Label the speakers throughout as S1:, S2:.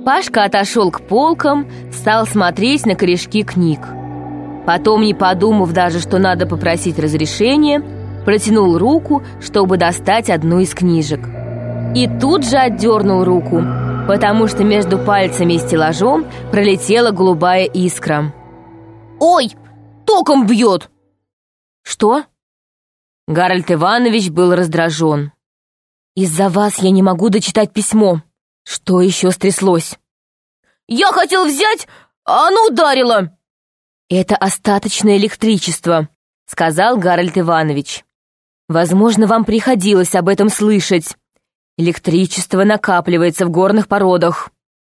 S1: Пашка отошел к полкам, стал смотреть на корешки книг. Потом, не подумав даже, что надо попросить разрешения, протянул руку, чтобы достать одну из книжек. И тут же отдернул руку, потому что между пальцами и стеллажом пролетела голубая искра. «Ой, током бьет!» «Что?» Гарольд Иванович был раздражен. «Из-за вас я не могу дочитать письмо. Что еще стряслось?» «Я хотел взять, а оно ударило!» «Это остаточное электричество», — сказал Гарольд Иванович. «Возможно, вам приходилось об этом слышать. Электричество накапливается в горных породах».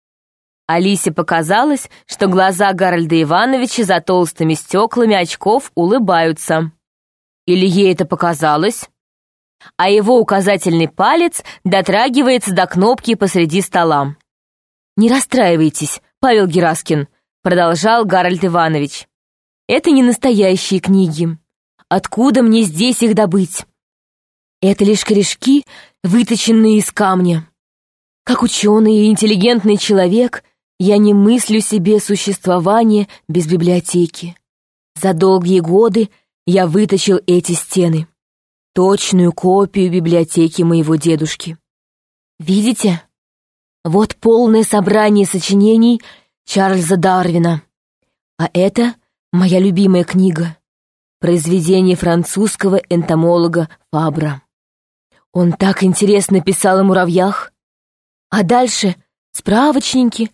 S1: Алисе показалось, что глаза Гарольда Ивановича за толстыми стеклами очков улыбаются. Или ей это показалось? А его указательный палец дотрагивается до кнопки посреди стола. «Не расстраивайтесь, Павел Гераскин», — продолжал Гарольд Иванович. «Это не настоящие книги. Откуда мне здесь их добыть? Это лишь корешки, выточенные из камня. Как ученый и интеллигентный человек, я не мыслю себе существование без библиотеки. За долгие годы я выточил эти стены. Точную копию библиотеки моего дедушки. Видите? Вот полное собрание сочинений Чарльза Дарвина. А это моя любимая книга. Произведение французского энтомолога Фабра. Он так интересно писал о муравьях. А дальше справочники,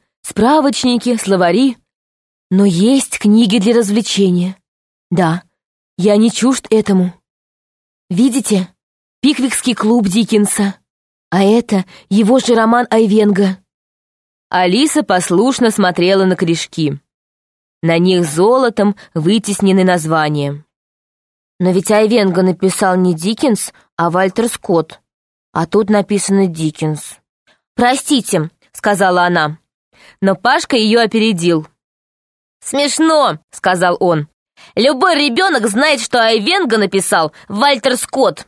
S1: словари. Но есть книги для развлечения. Да, я не чужд этому. Видите? «Пиквикский клуб» Диккенса. А это его же роман Айвенго. Алиса послушно смотрела на корешки. На них золотом вытеснены названия. Но ведь Айвенго написал не Диккенс, а Вальтер Скотт. А тут написано Диккенс. «Простите», — сказала она. Но Пашка ее опередил. «Смешно», — сказал он. «Любой ребенок знает, что Айвенго написал Вальтер Скотт».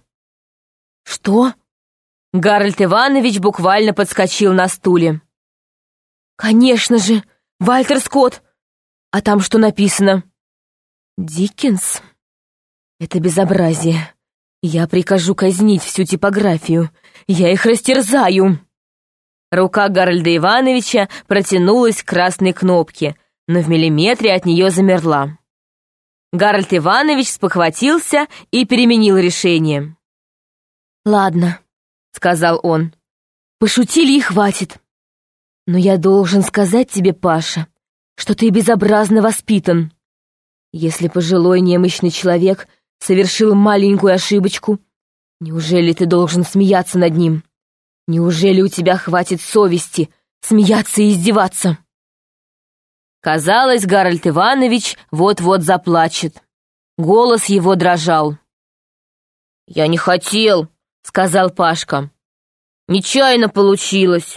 S1: «Что?» Гарольд Иванович буквально подскочил на стуле. «Конечно же, Вальтер Скотт! А там что написано?» «Диккенс? Это безобразие. Я прикажу казнить всю типографию. Я их растерзаю!» Рука Гарольда Ивановича протянулась к красной кнопке, но в миллиметре от нее замерла. Гарольд Иванович спохватился и переменил решение. «Ладно», — сказал он, — «пошутили и хватит. Но я должен сказать тебе, Паша, что ты безобразно воспитан. Если пожилой немощный человек совершил маленькую ошибочку, неужели ты должен смеяться над ним? Неужели у тебя хватит совести смеяться и издеваться?» Казалось, Гарольд Иванович вот-вот заплачет. Голос его дрожал. «Я не хотел», — сказал Пашка. «Нечаянно получилось».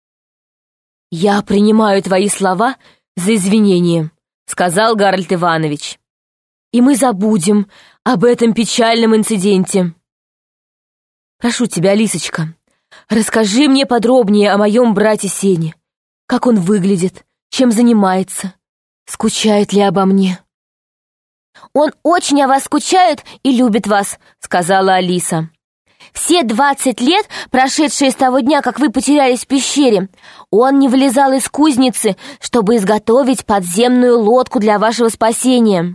S1: «Я принимаю твои слова за извинение», — сказал Гарольд Иванович. «И мы забудем об этом печальном инциденте. Прошу тебя, Лисочка, расскажи мне подробнее о моем брате Сене. Как он выглядит, чем занимается, скучает ли обо мне?» «Он очень о вас скучает и любит вас», — сказала Алиса. «Все 20 лет, прошедшие с того дня, как вы потерялись в пещере, он не вылезал из кузницы, чтобы изготовить подземную лодку для вашего спасения».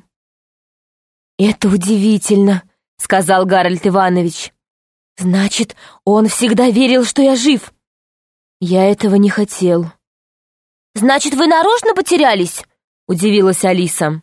S1: «Это удивительно», — сказал Гарольд Иванович. «Значит, он всегда верил, что я жив. Я этого не хотел». «Значит, вы нарочно потерялись?» — удивилась Алиса.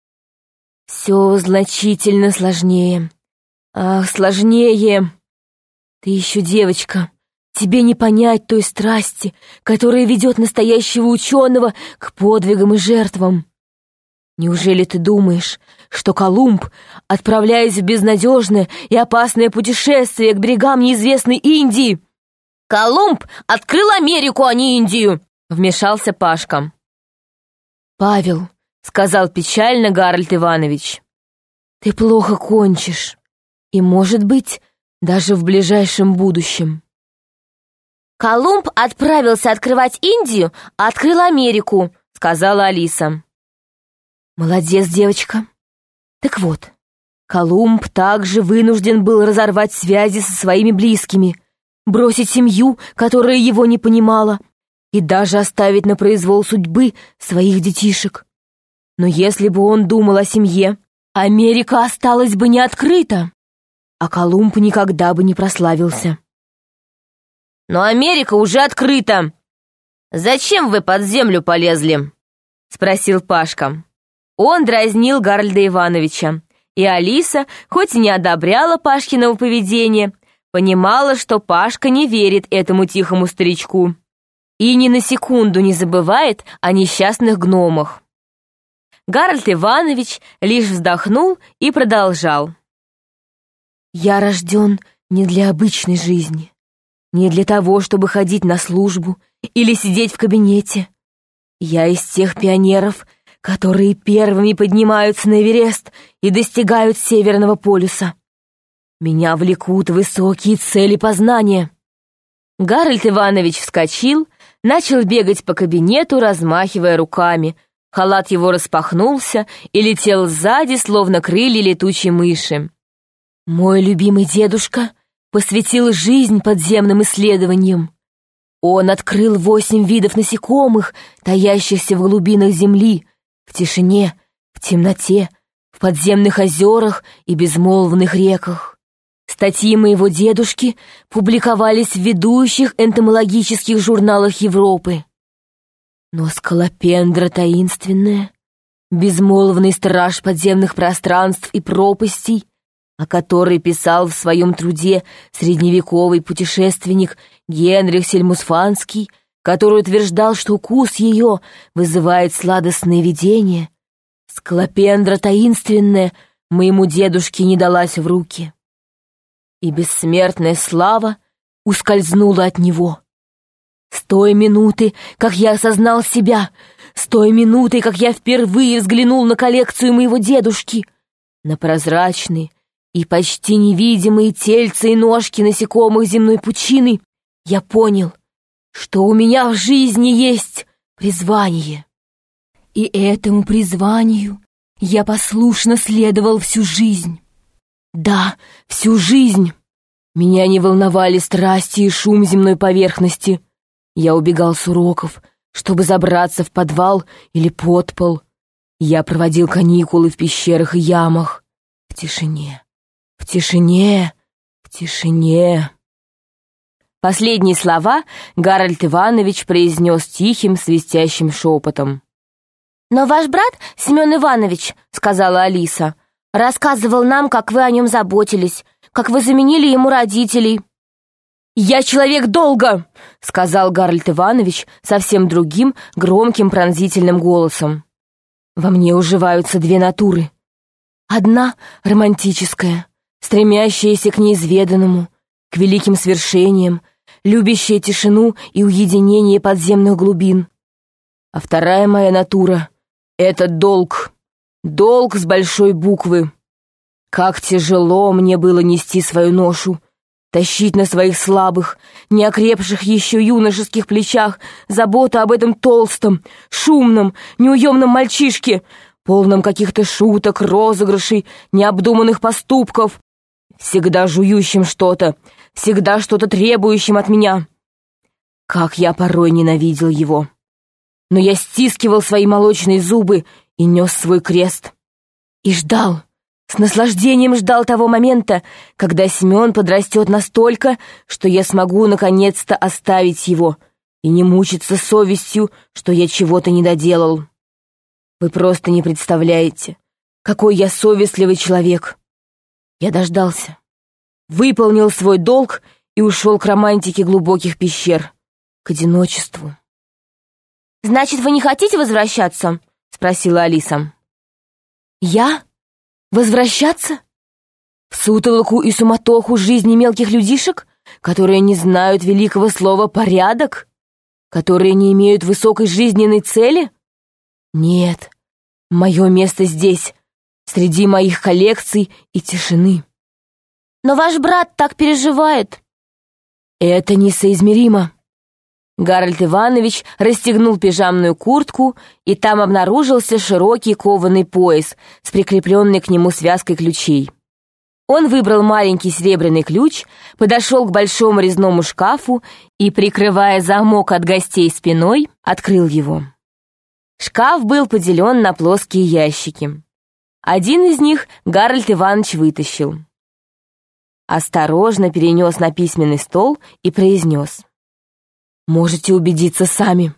S1: «Все значительно сложнее. Ах, сложнее. Ты еще девочка. Тебе не понять той страсти, которая ведет настоящего ученого к подвигам и жертвам. Неужели ты думаешь, что Колумб, отправляясь в безнадежное и опасное путешествие к берегам неизвестной Индии...» «Колумб открыл Америку, а не Индию!» — вмешался Пашка. «Павел», — сказал печально Гарольд Иванович, — «ты плохо кончишь, и, может быть, даже в ближайшем будущем». «Колумб отправился открывать Индию, а открыл Америку», — сказала Алиса. «Молодец, девочка. Так вот, Колумб также вынужден был разорвать связи со своими близкими, бросить семью, которая его не понимала, и даже оставить на произвол судьбы своих детишек. Но если бы он думал о семье, Америка осталась бы не открыта, а Колумб никогда бы не прославился». «Но Америка уже открыта. Зачем вы под землю полезли?» — спросил Пашка. Он дразнил Гарольда Ивановича, и Алиса, хоть и не одобряла Пашкиного поведения, понимала, что Пашка не верит этому тихому старичку и ни на секунду не забывает о несчастных гномах. Гарольд Иванович лишь вздохнул и продолжал. «Я рожден не для обычной жизни, не для того, чтобы ходить на службу или сидеть в кабинете. Я из тех пионеров, которые первыми поднимаются на Эверест и достигают Северного полюса. Меня влекут высокие цели познания». Гарольд Иванович вскочил, начал бегать по кабинету, размахивая руками. Халат его распахнулся и летел сзади, словно крылья летучей мыши. Мой любимый дедушка посвятил жизнь подземным исследованиям. Он открыл 8 видов насекомых, таящихся в глубинах земли, в тишине, в темноте, в подземных озерах и безмолвных реках. Статьи моего дедушки публиковались в ведущих энтомологических журналах Европы. Но скалопендра таинственная, безмолвный страж подземных пространств и пропастей, о которой писал в своем труде средневековый путешественник Генрих Сельмусфанский, который утверждал, что укус ее вызывает сладостные видения, скалопендра таинственная моему дедушке не далась в руки. И бессмертная слава ускользнула от него. С той минуты, как я осознал себя, с той минуты, как я впервые взглянул на коллекцию моего дедушки, на прозрачные и почти невидимые тельца и ножки насекомых земной пучины, я понял, что у меня в жизни есть призвание. И этому призванию я послушно следовал всю жизнь. Да, всю жизнь. Меня не волновали страсти и шум земной поверхности. Я убегал с уроков, чтобы забраться в подвал или подпол. Я проводил каникулы в пещерах и ямах. В тишине, в тишине, в тишине. Последние слова Гарольд Иванович произнес тихим, свистящим шепотом. «Но ваш брат, Семен Иванович, — сказала Алиса, — рассказывал нам, как вы о нем заботились, как вы заменили ему родителей». «Я человек долга!» — сказал Гарольд Иванович совсем другим, громким, пронзительным голосом. «Во мне уживаются 2 натуры. Одна — романтическая, стремящаяся к неизведанному, к великим свершениям, любящая тишину и уединение подземных глубин. А вторая моя натура — это долг. Долг с большой буквы. Как тяжело мне было нести свою ношу, тащить на своих слабых, неокрепших еще юношеских плечах заботу об этом толстом, шумном, неуемном мальчишке, полном каких-то шуток, розыгрышей, необдуманных поступков, всегда жующим что-то, всегда что-то требующим от меня. Как я порой ненавидел его. Но я стискивал свои молочные зубы и нес свой крест. И ждал, с наслаждением ждал того момента, когда Семен подрастет настолько, что я смогу наконец-то оставить его и не мучиться совестью, что я чего-то не доделал. Вы просто не представляете, какой я совестливый человек. Я дождался, выполнил свой долг и ушел к романтике глубоких пещер, к одиночеству. «Значит, вы не хотите возвращаться?» — спросила Алиса. «Я? Возвращаться? В сутолоку и суматоху жизни мелких людишек, которые не знают великого слова «порядок», которые не имеют высокой жизненной цели? Нет, мое место здесь, среди моих коллекций и тишины». «Но ваш брат так переживает». «Это несоизмеримо. Гарольд Иванович расстегнул пижамную куртку, и там обнаружился широкий кованый пояс с прикрепленной к нему связкой ключей. Он выбрал маленький серебряный ключ, подошел к большому резному шкафу и, прикрывая замок от гостей спиной, открыл его. Шкаф был поделен на плоские ящики. Один из них Гарольд Иванович вытащил. Осторожно перенес на письменный стол и произнес: «Можете убедиться сами».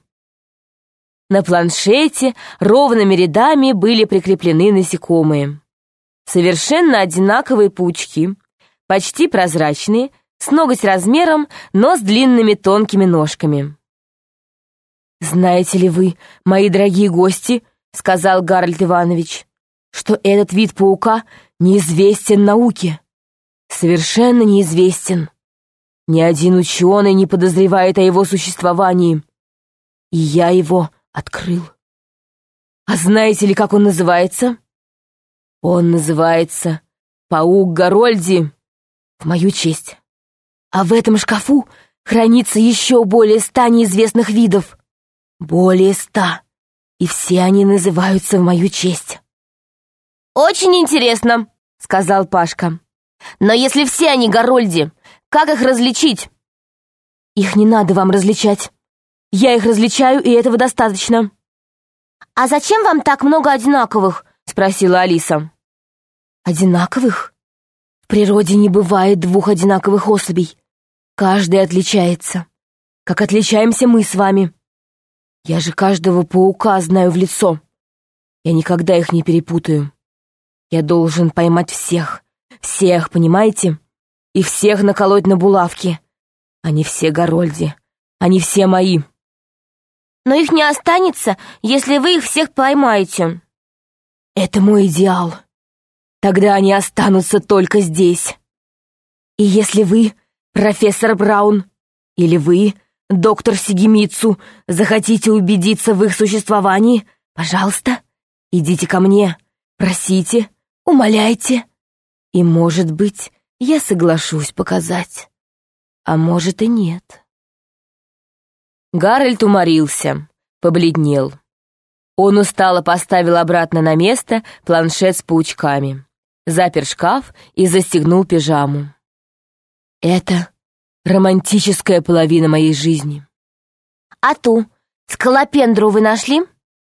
S1: На планшете ровными рядами были прикреплены насекомые. Совершенно одинаковые паучки, почти прозрачные, с ноготь размером, но с длинными тонкими ножками. «Знаете ли вы, мои дорогие гости, — сказал Гарольд Иванович, — что этот вид паука неизвестен науке? Совершенно неизвестен. Ни один ученый не подозревает о его существовании. И я его открыл. А знаете ли, как он называется? Он называется паук Гарольди, в мою честь. А в этом шкафу хранится еще более 100 неизвестных видов. Более 100. И все они называются в мою честь».
S2: «Очень интересно», — сказал Пашка. «Но если все они Гарольди, как их различить?»
S1: «Их не надо вам различать. Я их различаю, и этого достаточно».
S2: «А зачем вам так много одинаковых?» — спросила Алиса.
S1: «Одинаковых? В природе не бывает 2 одинаковых особей. Каждый отличается, как отличаемся мы с вами. Я же каждого паука знаю в лицо. Я никогда их не перепутаю. Я должен поймать всех, понимаете? И всех наколоть на булавки. Они все Гарольди, они все мои».
S2: «Но их не останется, если вы их всех поймаете».
S1: «Это мой идеал. Тогда они останутся только здесь. И если вы, профессор Браун, или вы, доктор Сигемицу, захотите убедиться в их существовании, пожалуйста, идите ко мне, просите, умоляйте. И, может быть, я соглашусь показать. А может и нет». Гарольд уморился, побледнел. Он устало поставил обратно на место планшет с паучками, запер шкаф и застегнул пижаму. «Это романтическая половина моей жизни».
S2: «А ту скалопендру вы нашли?»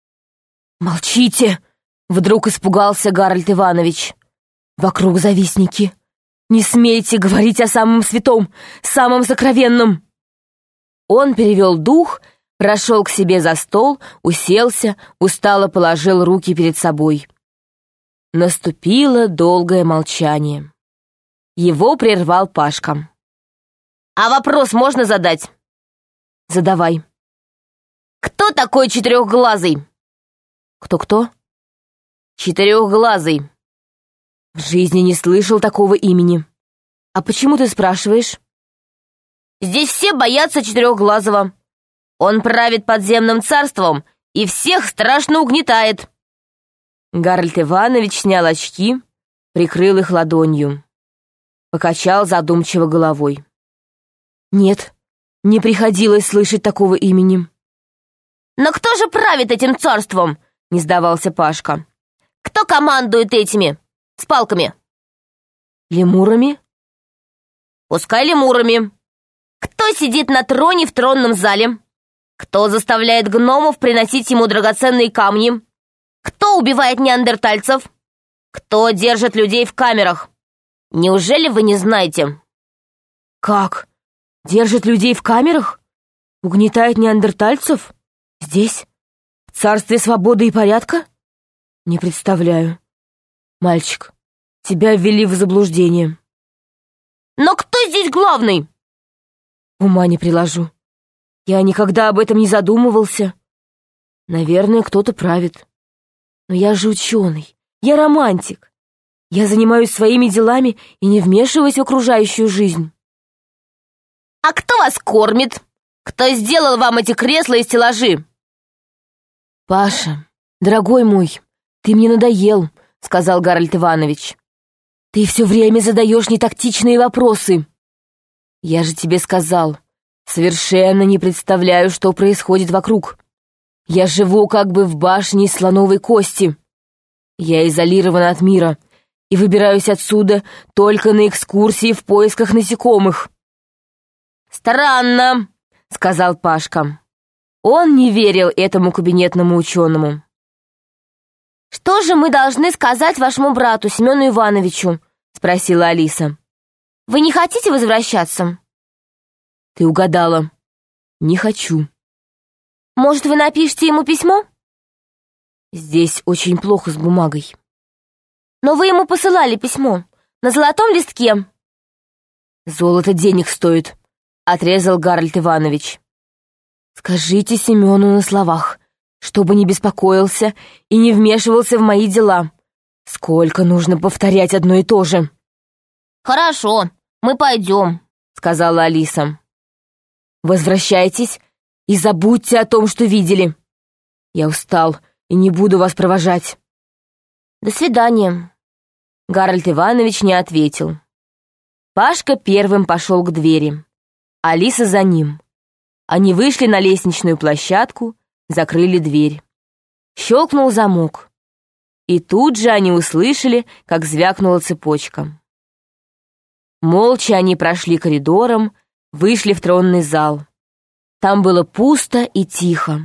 S1: «Молчите!» — вдруг испугался Гарольд Иванович. «Вокруг завистники. Не смейте говорить о самом святом, самом сокровенном». Он перевел дух, прошел к себе за стол, уселся, устало положил руки перед собой. Наступило долгое молчание. Его прервал Пашка.
S2: «А вопрос можно задать?»
S1: «Задавай».
S2: «Кто такой четырехглазый?»
S1: «Кто-кто?»
S2: «Четырехглазый».
S1: «В жизни не слышал такого имени. А почему ты спрашиваешь?»
S2: «Здесь все боятся четырехглазого. Он правит подземным царством и всех страшно угнетает».
S1: Гарольд Иванович снял очки, прикрыл их ладонью. Покачал задумчиво головой. «Нет, не приходилось слышать такого имени».
S2: «Но кто же правит этим царством?» — не сдавался Пашка. «Кто командует этими, с палками?»
S1: «Лемурами?»
S2: «Пускай лемурами. Кто сидит на троне в тронном зале? Кто заставляет гномов приносить ему драгоценные камни? Кто убивает неандертальцев? Кто держит людей в камерах? Неужели вы не знаете?»
S1: «Как? Держит людей в камерах? Угнетает неандертальцев? Здесь? В царстве свободы и порядка? Не представляю. Мальчик, тебя ввели в заблуждение».
S2: «Но кто здесь главный?»
S1: «Ума не приложу. Я никогда об этом не задумывался. Наверное, кто-то правит. Но я же ученый, я романтик. Я занимаюсь своими делами и не вмешиваюсь в окружающую жизнь».
S2: «А кто вас кормит? Кто сделал вам эти кресла и стеллажи?»
S1: «Паша, дорогой мой, ты мне надоел», — сказал Гарольд Иванович. «Ты все время задаешь нетактичные вопросы. Я же тебе сказал, Совершенно не представляю, что происходит вокруг. Я живу как бы в башне из слоновой кости. Я изолирован от мира и выбираюсь отсюда только на экскурсии в поисках насекомых».
S2: «Странно», — сказал Пашка.
S1: Он не верил этому кабинетному ученому.
S2: «Что же мы должны сказать вашему брату Семену Ивановичу?» — спросила Алиса. «Вы не хотите возвращаться?»
S1: «Ты угадала. Не хочу».
S2: «Может, вы напишите ему письмо?»
S1: «Здесь очень плохо с бумагой».
S2: «Но вы ему посылали письмо. На золотом листке».
S1: «Золото денег стоит», — отрезал Гарольд Иванович. «Скажите Семену на словах, чтобы не беспокоился и не вмешивался в мои дела. Сколько нужно повторять одно и то же?»
S2: «Хорошо, мы пойдем», — сказала Алиса.
S1: «Возвращайтесь и забудьте о том, что видели. Я устал и не буду вас провожать».
S2: «До свидания».
S1: Гарольд Иванович не ответил. Пашка первым пошел к двери, Алиса за ним. Они вышли на лестничную площадку, закрыли дверь. Щелкнул замок. И тут же они услышали, как звякнула цепочка. Молча они прошли коридором, вышли в тронный зал. Там было пусто и тихо.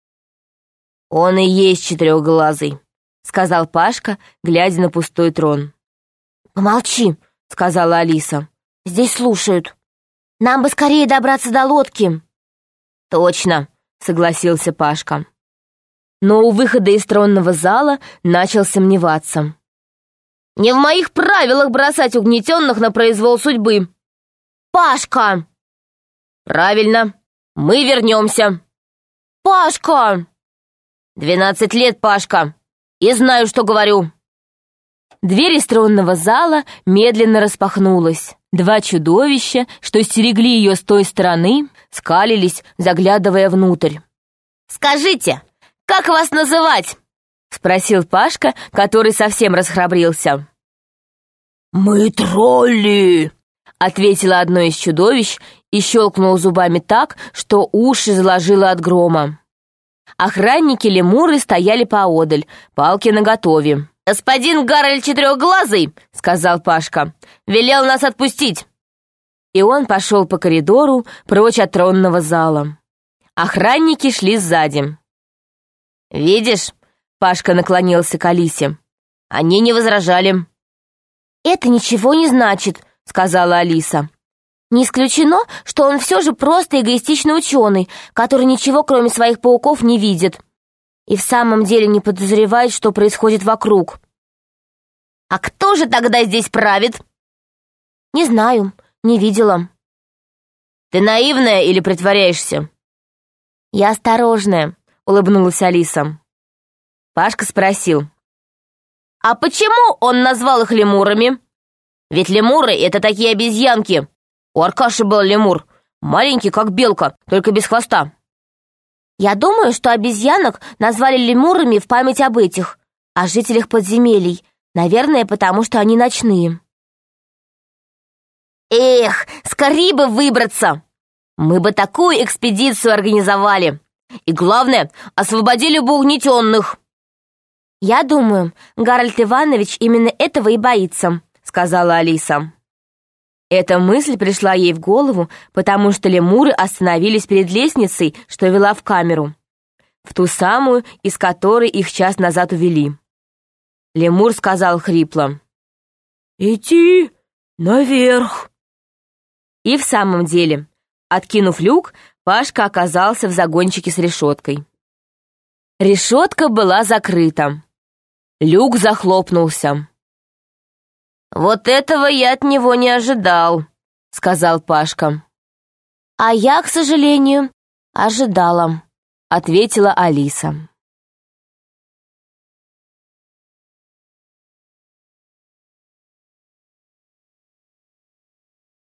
S2: «Он и есть четырехглазый», — сказал Пашка, глядя на пустой трон.
S1: «Помолчи», — сказала Алиса.
S2: «Здесь слушают. Нам бы скорее добраться до лодки».
S1: «Точно», — согласился Пашка. Но у выхода из тронного зала начал сомневаться.
S2: «Не в моих правилах бросать угнетенных на произвол судьбы». «Пашка!»
S1: «Правильно, мы вернемся».
S2: «Пашка!»
S1: 12 лет, Пашка, и знаю, что говорю». Дверь из тронного зала медленно распахнулась. Два чудовища, что стерегли ее с той стороны, скалились, заглядывая внутрь.
S2: «Скажите, как вас называть?»
S1: — спросил Пашка, который совсем расхрабрился.
S2: «Мы тролли!»
S1: — ответило одно из чудовищ и щелкнуло зубами так, что уши заложило от грома. Охранники-лемуры стояли поодаль, палки наготове.
S2: «Господин Гарольд Четырехглазый, — сказал Пашка, — велел нас отпустить».
S1: И он пошел по коридору прочь от тронного зала. Охранники шли сзади.
S2: «Видишь?» —
S1: Пашка наклонился к Алисе.
S2: «Они не возражали».
S1: «Это ничего не значит», — сказала Алиса.
S2: «Не исключено, что он все же просто эгоистичный ученый, который ничего, кроме своих пауков, не видит. И в самом деле не подозревает, что происходит вокруг». «А кто же тогда здесь правит?» «Не знаю, не видела».
S1: «Ты наивная или притворяешься?»
S2: «Я осторожная», — улыбнулась Алиса.
S1: Пашка спросил.
S2: «А почему он назвал их лемурами? Ведь лемуры — это такие обезьянки. У Аркаши был лемур, маленький, как белка, только без хвоста». «Я думаю, что обезьянок назвали лемурами в память об этих, о жителях подземелий, наверное, потому что они ночные». «Эх, скорее бы выбраться! Мы бы такую экспедицию организовали. И главное, освободили бы угнетенных». «Я думаю, Гарольд Иванович именно этого и боится», — сказала Алиса.
S1: Эта мысль пришла ей в голову, потому что лемуры остановились перед лестницей, что вела в камеру. В ту самую, из которой их час назад увели. Лемур сказал хрипло: «Иди наверх». И в самом деле, откинув люк, Пашка оказался в загончике с решеткой. Решетка была закрыта. Люк захлопнулся.
S2: «Вот этого я от него не ожидал», — сказал Пашка.
S1: «А я, к сожалению, ожидала», — ответила Алиса.